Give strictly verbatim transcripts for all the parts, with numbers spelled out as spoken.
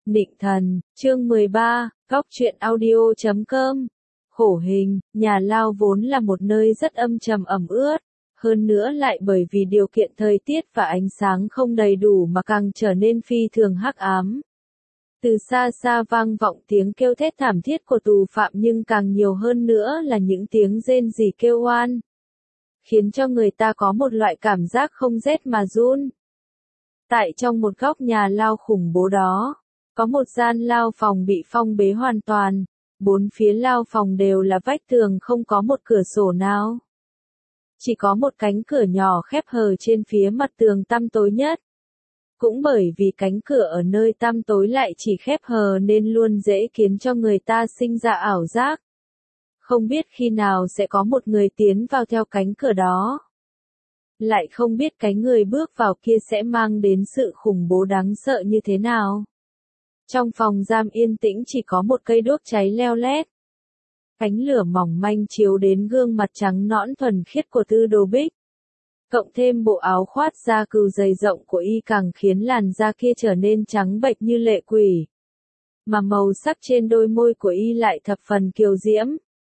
Định thần, chương mười ba, góc truyện audio chấm com. Khổ hình, nhà lao vốn là một nơi rất âm trầm ẩm ướt, hơn nữa lại bởi vì điều kiện thời tiết và ánh sáng không đầy đủ mà càng trở nên phi thường hắc ám. Từ xa xa vang vọng tiếng kêu thét thảm thiết của tù phạm, nhưng càng nhiều hơn nữa là những tiếng rên rỉ kêu oan, khiến cho người ta có một loại cảm giác không rét mà run. Tại trong một góc nhà lao khủng bố đó, có một gian lao phòng bị phong bế hoàn toàn, bốn phía lao phòng đều là vách tường, không có một cửa sổ nào. Chỉ có một cánh cửa nhỏ khép hờ trên phía mặt tường tăm tối nhất. Cũng bởi vì cánh cửa ở nơi tăm tối lại chỉ khép hờ nên luôn dễ khiến cho người ta sinh ra ảo giác. Không biết khi nào sẽ có một người tiến vào theo cánh cửa đó. Lại không biết cái người bước vào kia sẽ mang đến sự khủng bố đáng sợ như thế nào. Trong phòng giam yên tĩnh chỉ có một cây đuốc cháy leo lét. Ánh lửa mỏng manh chiếu đến gương mặt trắng nõn thuần khiết của Tư Đồ Bích. Cộng thêm bộ áo khoác da cừu dày rộng của y càng khiến làn da kia trở nên trắng bệch như lệ quỷ. Mà màu sắc trên đôi môi của y lại thập phần kiều diễm.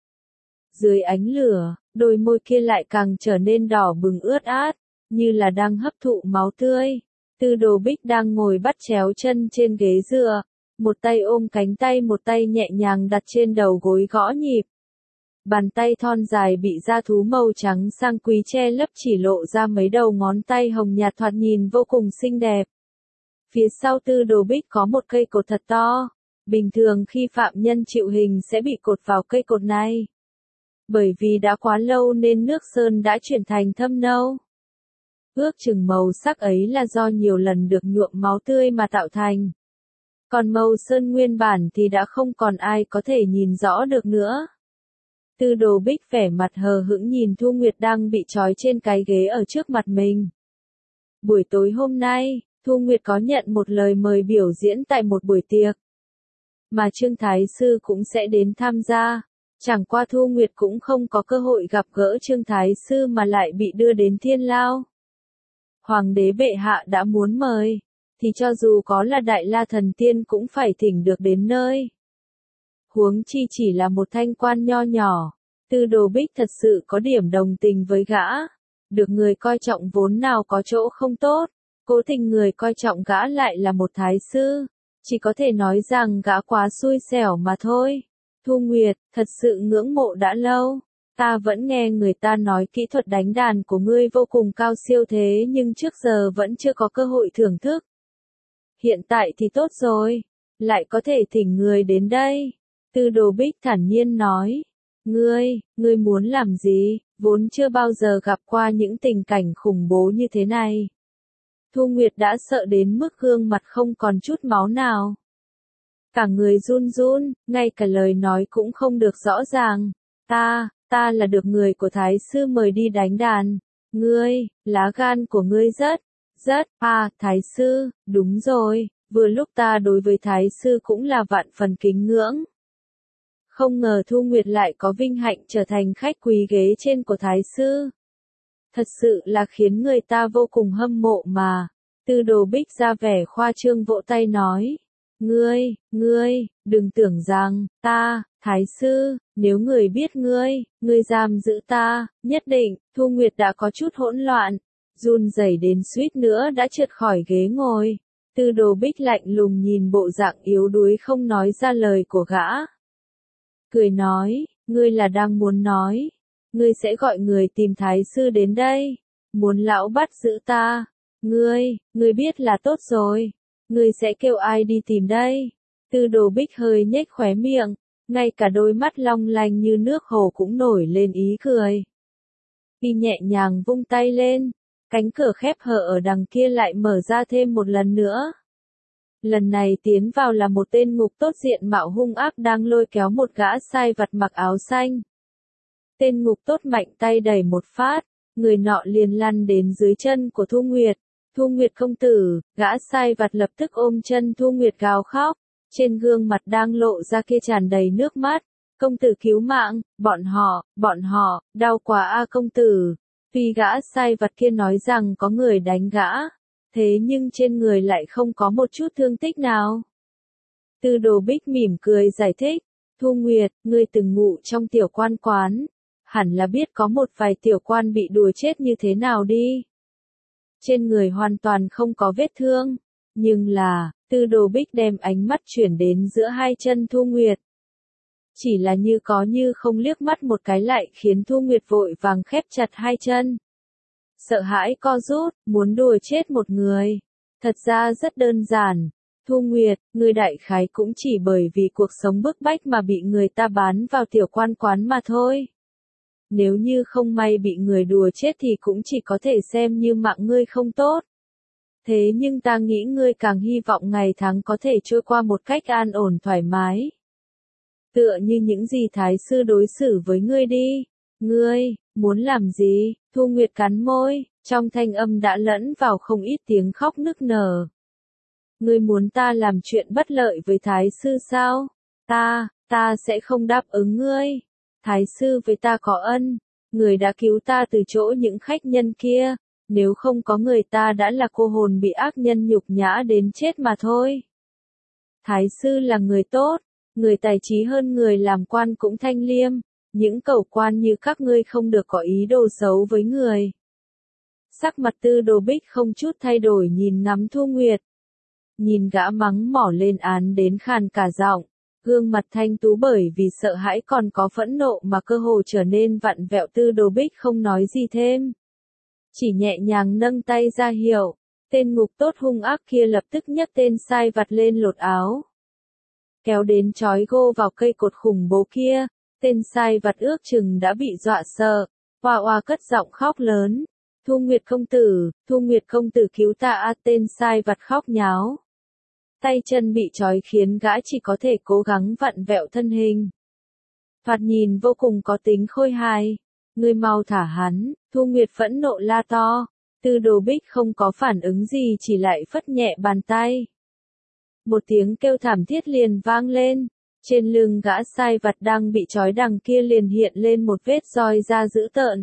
Dưới ánh lửa, đôi môi kia lại càng trở nên đỏ bừng ướt át, như là đang hấp thụ máu tươi. Tư Đồ Bích đang ngồi bắt chéo chân trên ghế dựa, một tay ôm cánh tay, một tay nhẹ nhàng đặt trên đầu gối gõ nhịp. Bàn tay thon dài bị da thú màu trắng sang quý che lấp, chỉ lộ ra mấy đầu ngón tay hồng nhạt thoạt nhìn vô cùng xinh đẹp. Phía sau Tư Đồ Bích có một cây cột thật to, bình thường khi phạm nhân chịu hình sẽ bị cột vào cây cột này. Bởi vì đã quá lâu nên nước sơn đã chuyển thành thâm nâu. Ước chừng màu sắc ấy là do nhiều lần được nhuộm máu tươi mà tạo thành. Còn màu sơn nguyên bản thì đã không còn ai có thể nhìn rõ được nữa. Tư Đồ Bích vẻ mặt hờ hững nhìn Thu Nguyệt đang bị trói trên cái ghế ở trước mặt mình. Buổi tối hôm nay, Thu Nguyệt có nhận một lời mời biểu diễn tại một buổi tiệc, mà Trương Thái Sư cũng sẽ đến tham gia. Chẳng qua Thu Nguyệt cũng không có cơ hội gặp gỡ Trương Thái Sư mà lại bị đưa đến Thiên Lao. Hoàng đế bệ hạ đã muốn mời, thì cho dù có là Đại La Thần Tiên cũng phải thỉnh được đến nơi. Huống chi chỉ là một thanh quan nho nhỏ, Tư Đồ Bích thật sự có điểm đồng tình với gã. Được người coi trọng vốn nào có chỗ không tốt, cố tình người coi trọng gã lại là một thái sư, chỉ có thể nói rằng gã quá xui xẻo mà thôi. Thu Nguyệt, thật sự ngưỡng mộ đã lâu. Ta vẫn nghe người ta nói kỹ thuật đánh đàn của ngươi vô cùng cao siêu, thế nhưng trước giờ vẫn chưa có cơ hội thưởng thức. Hiện tại thì tốt rồi, lại có thể thỉnh người đến đây. Tư Đồ Bích thản nhiên nói. Ngươi, ngươi muốn làm gì, vốn chưa bao giờ gặp qua những tình cảnh khủng bố như thế này. Thu Nguyệt đã sợ đến mức gương mặt không còn chút máu nào. Cả người run run, ngay cả lời nói cũng không được rõ ràng. Ta, ta là được người của Thái Sư mời đi đánh đàn. Ngươi, lá gan của ngươi rất, rất, à, Thái Sư, đúng rồi, vừa lúc ta đối với Thái Sư cũng là vạn phần kính ngưỡng. Không ngờ Thu Nguyệt lại có vinh hạnh trở thành khách quý ghế trên của Thái Sư. Thật sự là khiến người ta vô cùng hâm mộ mà. Tư Đồ Bích ra vẻ khoa trương vỗ tay nói. Ngươi, ngươi, đừng tưởng rằng, ta, Thái Sư, nếu người biết ngươi, ngươi giam giữ ta, nhất định. Thu Nguyệt đã có chút hỗn loạn, run rẩy đến suýt nữa đã trượt khỏi ghế ngồi. Tư Đồ Bích lạnh lùng nhìn bộ dạng yếu đuối không nói ra lời của gã. Cười nói, ngươi là đang muốn nói, ngươi sẽ gọi người tìm Thái Sư đến đây, muốn lão bắt giữ ta. Ngươi, ngươi biết là tốt rồi, ngươi sẽ kêu ai đi tìm đây? Tư Đồ Bích hơi nhếch khóe miệng, ngay cả đôi mắt long lanh như nước hồ cũng nổi lên ý cười. Y nhẹ nhàng vung tay lên, cánh cửa khép hờ ở đằng kia lại mở ra thêm một lần nữa. Lần này tiến vào là một tên ngục tốt diện mạo hung ác đang lôi kéo một gã sai vặt mặc áo xanh. Tên ngục tốt mạnh tay đẩy một phát, người nọ liền lăn đến dưới chân của Thu Nguyệt. Thu Nguyệt công tử, gã sai vặt lập tức ôm chân Thu Nguyệt gào khóc, trên gương mặt đang lộ ra kia tràn đầy nước mắt. Công tử cứu mạng, bọn họ, bọn họ, đau quá a công tử. Tuy gã sai vặt kia nói rằng có người đánh gã, thế nhưng trên người lại không có một chút thương tích nào. Tư Đồ Bích mỉm cười giải thích, Thu Nguyệt, ngươi từng ngủ trong tiểu quan quán, hẳn là biết có một vài tiểu quan bị đùa chết như thế nào đi. Trên người hoàn toàn không có vết thương, nhưng là, Tư Đồ Bích đem ánh mắt chuyển đến giữa hai chân Thu Nguyệt. Chỉ là như có như không liếc mắt một cái lại khiến Thu Nguyệt vội vàng khép chặt hai chân. Sợ hãi co rút, muốn đùa chết một người. Thật ra rất đơn giản. Thu Nguyệt, ngươi đại khái cũng chỉ bởi vì cuộc sống bức bách mà bị người ta bán vào tiểu quan quán mà thôi. Nếu như không may bị người đùa chết thì cũng chỉ có thể xem như mạng ngươi không tốt. Thế nhưng ta nghĩ ngươi càng hy vọng ngày tháng có thể trôi qua một cách an ổn thoải mái. Tựa như những gì Thái sư đối xử với ngươi đi. Ngươi, muốn làm gì? Thu Nguyệt cắn môi, trong thanh âm đã lẫn vào không ít tiếng khóc nức nở. Ngươi muốn ta làm chuyện bất lợi với Thái sư sao? Ta, ta sẽ không đáp ứng ngươi. Thái sư với ta có ân, người đã cứu ta từ chỗ những khách nhân kia, nếu không có người ta đã là cô hồn bị ác nhân nhục nhã đến chết mà thôi. Thái sư là người tốt, người tài trí hơn người làm quan cũng thanh liêm, những cẩu quan như các ngươi không được có ý đồ xấu với người. Sắc mặt Tư Đồ Bích không chút thay đổi nhìn ngắm Thu Nguyệt. Nhìn gã mắng mỏ lên án đến khàn cả giọng, gương mặt thanh tú bởi vì sợ hãi còn có phẫn nộ mà cơ hồ trở nên vặn vẹo. Tư Đồ Bích không nói gì thêm. Chỉ nhẹ nhàng nâng tay ra hiệu, tên ngục tốt hung ác kia lập tức nhấc tên sai vặt lên lột áo. Kéo đến trói gô vào cây cột khủng bố kia, tên sai vặt ước chừng đã bị dọa sợ, oa oa cất giọng khóc lớn. Thu Nguyệt công tử, Thu Nguyệt công tử cứu ta a, tên sai vặt khóc nháo. Tay chân bị trói khiến gã chỉ có thể cố gắng vặn vẹo thân hình. Thoạt nhìn vô cùng có tính khôi hài. Ngươi mau thả hắn, Thu Nguyệt phẫn nộ la to. Tư Đồ Bích không có phản ứng gì chỉ lại phất nhẹ bàn tay. Một tiếng kêu thảm thiết liền vang lên. Trên lưng gã sai vặt đang bị trói đằng kia liền hiện lên một vết roi da dữ tợn.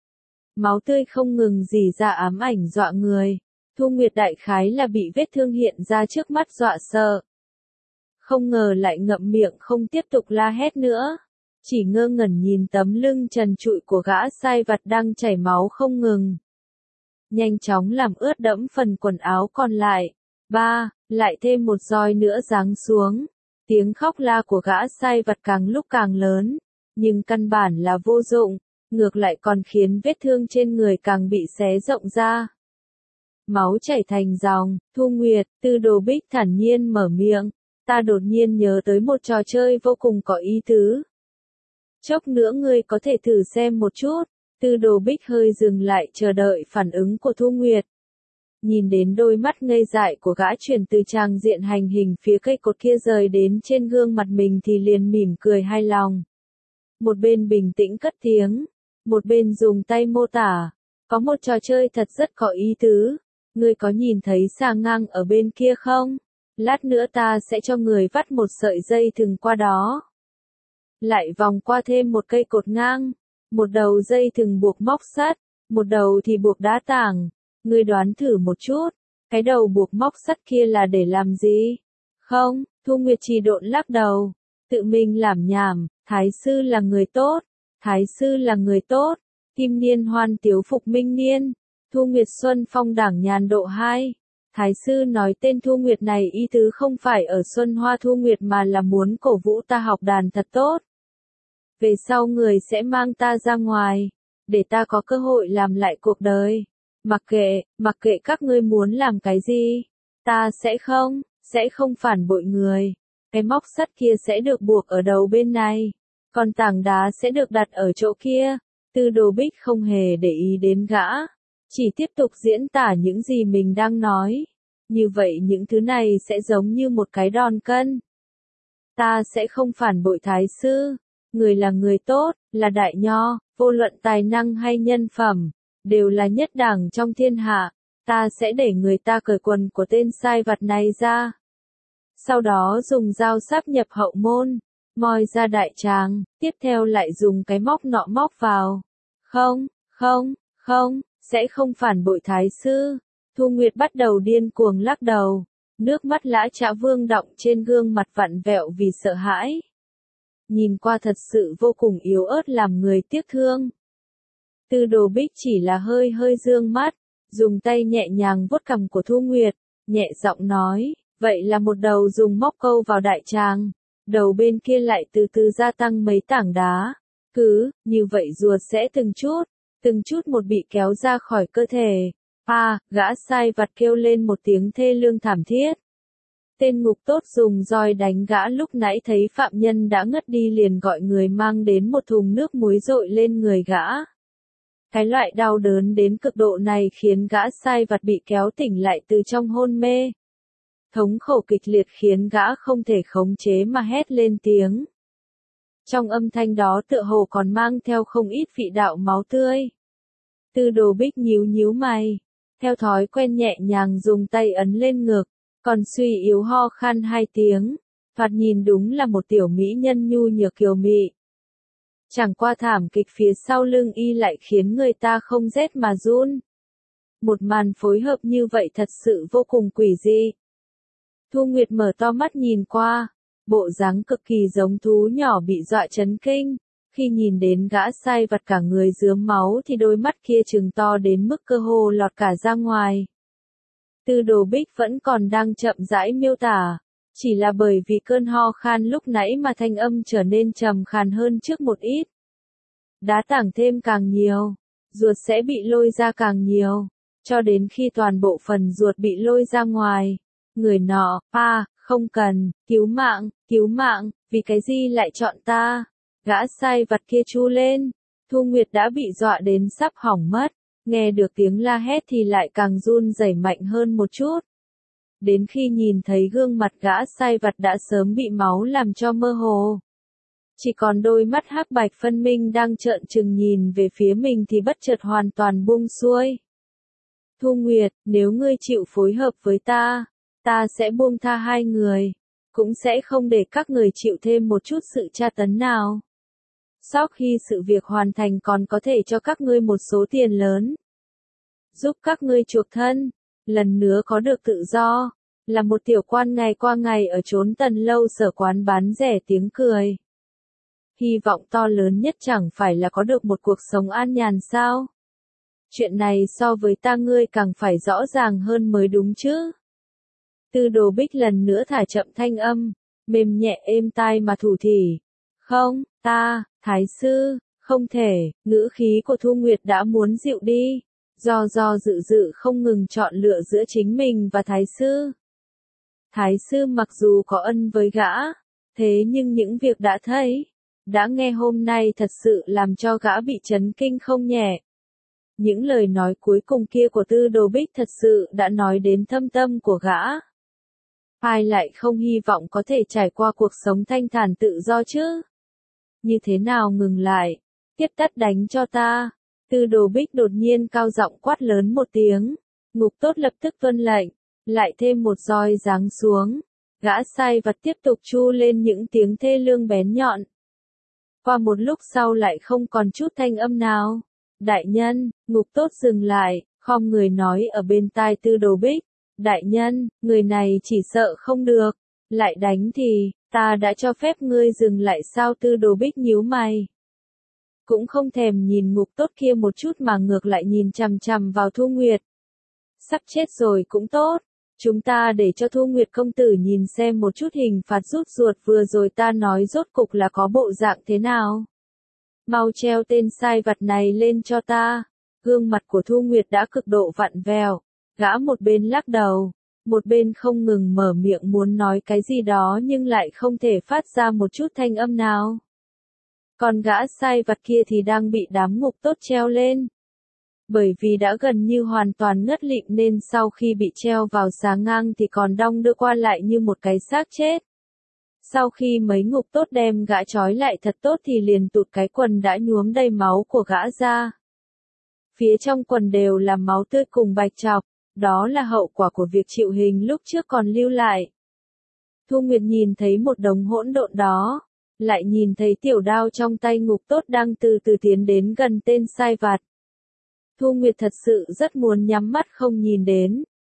Máu tươi không ngừng rỉ ra ám ảnh dọa người. Thu Nguyệt đại khái là bị vết thương hiện ra trước mắt dọa sợ. Không ngờ lại ngậm miệng không tiếp tục la hét nữa. Chỉ ngơ ngẩn nhìn tấm lưng trần trụi của gã sai vặt đang chảy máu không ngừng. Nhanh chóng làm ướt đẫm phần quần áo còn lại. Ba, lại thêm một roi nữa giáng xuống. Tiếng khóc la của gã sai vặt càng lúc càng lớn. Nhưng căn bản là vô dụng. Ngược lại còn khiến vết thương trên người càng bị xé rộng ra. Máu chảy thành dòng. Thu Nguyệt, Tư Đồ Bích thản nhiên mở miệng. Ta đột nhiên nhớ tới một trò chơi vô cùng có ý tứ. Chốc nữa ngươi có thể thử xem một chút. Tư Đồ Bích hơi dừng lại chờ đợi phản ứng của Thu Nguyệt. Nhìn đến đôi mắt ngây dại của gã chuyển từ tràng diện hành hình phía cây cột kia rời đến trên gương mặt mình thì liền mỉm cười hài lòng. Một bên bình tĩnh cất tiếng, một bên dùng tay mô tả. Có một trò chơi thật rất có ý tứ. Ngươi có nhìn thấy xà ngang ở bên kia không? Lát nữa ta sẽ cho người vắt một sợi dây thừng qua đó. Lại vòng qua thêm một cây cột ngang. Một đầu dây thừng buộc móc sắt, một đầu thì buộc đá tảng. Ngươi đoán thử một chút, cái đầu buộc móc sắt kia là để làm gì? Không, Thu Nguyệt chỉ độn lắc đầu. Tự mình làm nhảm, Thái sư là người tốt. Thái sư là người tốt. Kim niên hoan tiếu phục minh niên. Thu Nguyệt Xuân Phong đảng nhàn độ hai. Thái sư nói tên Thu Nguyệt này ý tứ không phải ở Xuân Hoa Thu Nguyệt mà là muốn cổ vũ ta học đàn thật tốt. Về sau người sẽ mang ta ra ngoài, để ta có cơ hội làm lại cuộc đời. Mặc kệ, mặc kệ các ngươi muốn làm cái gì, ta sẽ không, sẽ không phản bội người. Cái móc sắt kia sẽ được buộc ở đầu bên này, còn tảng đá sẽ được đặt ở chỗ kia. Tư Đồ Bích không hề để ý đến gã, chỉ tiếp tục diễn tả những gì mình đang nói. Như vậy những thứ này sẽ giống như một cái đòn cân. Ta sẽ không phản bội Thái sư. Người là người tốt, là đại nho, vô luận tài năng hay nhân phẩm, đều là nhất đẳng trong thiên hạ. Ta sẽ để người ta cởi quần của tên sai vặt này ra. Sau đó dùng dao sáp nhập hậu môn, moi ra đại tràng, tiếp theo lại dùng cái móc nọ móc vào. Không, không, không, sẽ không phản bội Thái sư. Thu Nguyệt bắt đầu điên cuồng lắc đầu. Nước mắt Lã Trã Vương đọng trên gương mặt vặn vẹo vì sợ hãi. Nhìn qua thật sự vô cùng yếu ớt làm người tiếc thương. Tư Đồ Bích chỉ là hơi hơi dương mắt, dùng tay nhẹ nhàng vuốt cằm của Thu Nguyệt, nhẹ giọng nói, vậy là một đầu dùng móc câu vào đại tràng, đầu bên kia lại từ từ gia tăng mấy tảng đá. Cứ, như vậy ruột sẽ từng chút, từng chút một bị kéo ra khỏi cơ thể. À, gã sai vặt kêu lên một tiếng thê lương thảm thiết. Tên ngục tốt dùng roi đánh gã lúc nãy thấy phạm nhân đã ngất đi liền gọi người mang đến một thùng nước muối dội lên người gã. Cái loại đau đớn đến cực độ này khiến gã sai vặt bị kéo tỉnh lại từ trong hôn mê. Thống khổ kịch liệt khiến gã không thể khống chế mà hét lên tiếng. Trong âm thanh đó tựa hồ còn mang theo không ít vị đạo máu tươi. Tư Đồ Bích nhíu nhíu mày, theo thói quen nhẹ nhàng dùng tay ấn lên ngực, còn suy yếu ho khan hai tiếng, thoạt nhìn đúng là một tiểu mỹ nhân nhu nhược kiều mị. Chẳng qua thảm kịch phía sau lưng y lại khiến người ta không rét mà run. Một màn phối hợp như vậy thật sự vô cùng quỷ dị. Thu Nguyệt mở to mắt nhìn qua, bộ dáng cực kỳ giống thú nhỏ bị dọa chấn kinh. Khi nhìn đến gã sai vặt cả người rướm máu thì đôi mắt kia trừng to đến mức cơ hồ lọt cả ra ngoài. Tư Đồ Bích vẫn còn đang chậm rãi miêu tả, chỉ là bởi vì cơn ho khan lúc nãy mà thanh âm trở nên trầm khàn hơn trước một ít. Đá tảng thêm càng nhiều, ruột sẽ bị lôi ra càng nhiều, cho đến khi toàn bộ phần ruột bị lôi ra ngoài. Người nọ, a, không cần, cứu mạng, cứu mạng, vì cái gì lại chọn ta? Gã sai vặt kia chu lên, Thu Nguyệt đã bị dọa đến sắp hỏng mất, nghe được tiếng la hét thì lại càng run rẩy mạnh hơn một chút. Đến khi nhìn thấy gương mặt gã sai vặt đã sớm bị máu làm cho mơ hồ. Chỉ còn đôi mắt hắc bạch phân minh đang trợn trừng nhìn về phía mình thì bất chợt hoàn toàn buông xuôi. Thu Nguyệt, nếu ngươi chịu phối hợp với ta, ta sẽ buông tha hai người, cũng sẽ không để các người chịu thêm một chút sự tra tấn nào. Sau khi sự việc hoàn thành còn có thể cho các ngươi một số tiền lớn. Giúp các ngươi chuộc thân, lần nữa có được tự do, là một tiểu quan ngày qua ngày ở chốn Tần Lâu sở quán bán rẻ tiếng cười. Hy vọng to lớn nhất chẳng phải là có được một cuộc sống an nhàn sao? Chuyện này so với ta ngươi càng phải rõ ràng hơn mới đúng chứ. Tư Đồ Bích lần nữa thả chậm thanh âm, mềm nhẹ êm tai mà thủ thỉ. Không, ta, Thái sư, không thể, ngữ khí của Thu Nguyệt đã muốn dịu đi, do do dự dự không ngừng chọn lựa giữa chính mình và Thái sư. Thái sư mặc dù có ân với gã, thế nhưng những việc đã thấy, đã nghe hôm nay thật sự làm cho gã bị chấn kinh không nhẹ. Những lời nói cuối cùng kia của Tư Đồ Bích thật sự đã nói đến thâm tâm của gã. Ai lại không hy vọng có thể trải qua cuộc sống thanh thản tự do chứ? Như thế nào ngừng lại? Tiếp tắt đánh cho ta. Tư Đồ Bích đột nhiên cao giọng quát lớn một tiếng. Ngục tốt lập tức tuân lệnh, lại thêm một roi giáng xuống. Gã sai vặt tiếp tục chu lên những tiếng thê lương bén nhọn. Qua một lúc sau lại không còn chút thanh âm nào. Đại nhân, ngục tốt dừng lại, khom người nói ở bên tai Tư Đồ Bích. Đại nhân, người này chỉ sợ không được, lại đánh thì, ta đã cho phép ngươi dừng lại sao? Tư Đồ Bích nhíu mày. Cũng không thèm nhìn ngục tốt kia một chút mà ngược lại nhìn chằm chằm vào Thu Nguyệt. Sắp chết rồi cũng tốt, chúng ta để cho Thu Nguyệt công tử nhìn xem một chút hình phạt rút ruột vừa rồi ta nói rốt cục là có bộ dạng thế nào. Mau treo tên sai vặt này lên cho ta. Gương mặt của Thu Nguyệt đã cực độ vặn vẹo. Gã một bên lắc đầu, một bên không ngừng mở miệng muốn nói cái gì đó nhưng lại không thể phát ra một chút thanh âm nào. Còn gã sai vặt kia thì đang bị đám ngục tốt treo lên. Bởi vì đã gần như hoàn toàn ngất lịm nên sau khi bị treo vào xà ngang thì còn đong đưa qua lại như một cái xác chết. Sau khi mấy ngục tốt đem gã trói lại thật tốt thì liền tụt cái quần đã nhuốm đầy máu của gã ra. Phía trong quần đều là máu tươi cùng bạch trọc. Đó là hậu quả của việc chịu hình lúc trước còn lưu lại. Thu Nguyệt nhìn thấy một đống hỗn độn đó, lại nhìn thấy tiểu đao trong tay ngục tốt đang từ từ tiến đến gần tên sai vặt. Thu Nguyệt thật sự rất muốn nhắm mắt không nhìn đến,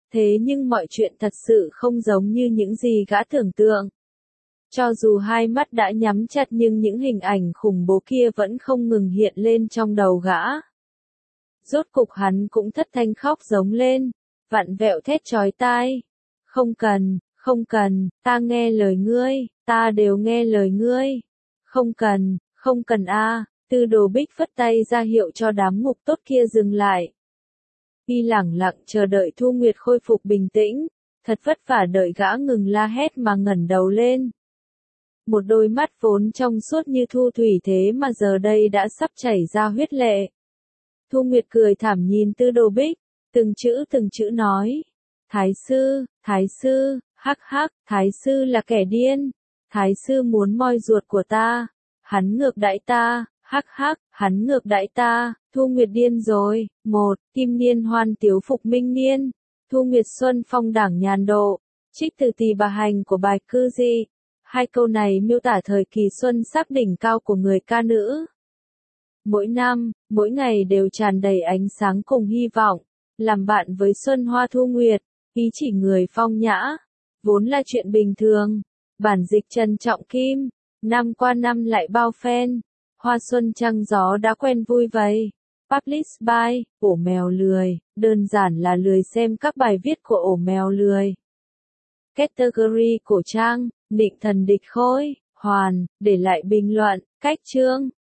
Thế nhưng mọi chuyện thật sự không giống như những gì gã tưởng tượng. Cho dù hai mắt đã nhắm chặt nhưng những hình ảnh khủng bố kia vẫn không ngừng hiện lên trong đầu gã. Rốt cục hắn cũng thất thanh khóc giống lên, vặn vẹo thét chói tai. Không cần, không cần, ta nghe lời ngươi, ta đều nghe lời ngươi. Không cần, không cần a. Tư Đồ Bích phất tay ra hiệu cho đám ngục tốt kia dừng lại. Y lẳng lặng chờ đợi Thu Nguyệt khôi phục bình tĩnh, thật vất vả đợi gã ngừng la hét mà ngẩng đầu lên. Một đôi mắt vốn trong suốt như thu thủy thế mà giờ đây đã sắp chảy ra huyết lệ. Thu Nguyệt cười thảm nhìn Tư Đồ Bích, từng chữ từng chữ nói. Thái sư, thái sư, hắc hắc, thái sư là kẻ điên. Thái sư muốn moi ruột của ta. Hắn ngược đãi ta, hắc hắc, hắn ngược đãi ta. Thu Nguyệt điên rồi. Một, Kim Niên hoan tiếu phục minh niên. Thu Nguyệt xuân phong đảng nhàn độ. Trích từ Tỳ Bà Hành của Bạch Cư Di. Hai câu này miêu tả thời kỳ xuân sắc đỉnh cao của người ca nữ. Mỗi năm, mỗi ngày đều tràn đầy ánh sáng cùng hy vọng. Làm bạn với Xuân Hoa Thu Nguyệt, ý chỉ người phong nhã, vốn là chuyện bình thường. Bản dịch Trần Trọng Kim, năm qua năm lại bao phen. Hoa xuân trăng gió đã quen vui vầy. Publish by, ổ mèo lười, đơn giản là lười xem các bài viết của ổ mèo lười. Category cổ trang, Nịnh Thần Địch Khôi, Hoàn, để lại bình luận, cách chương.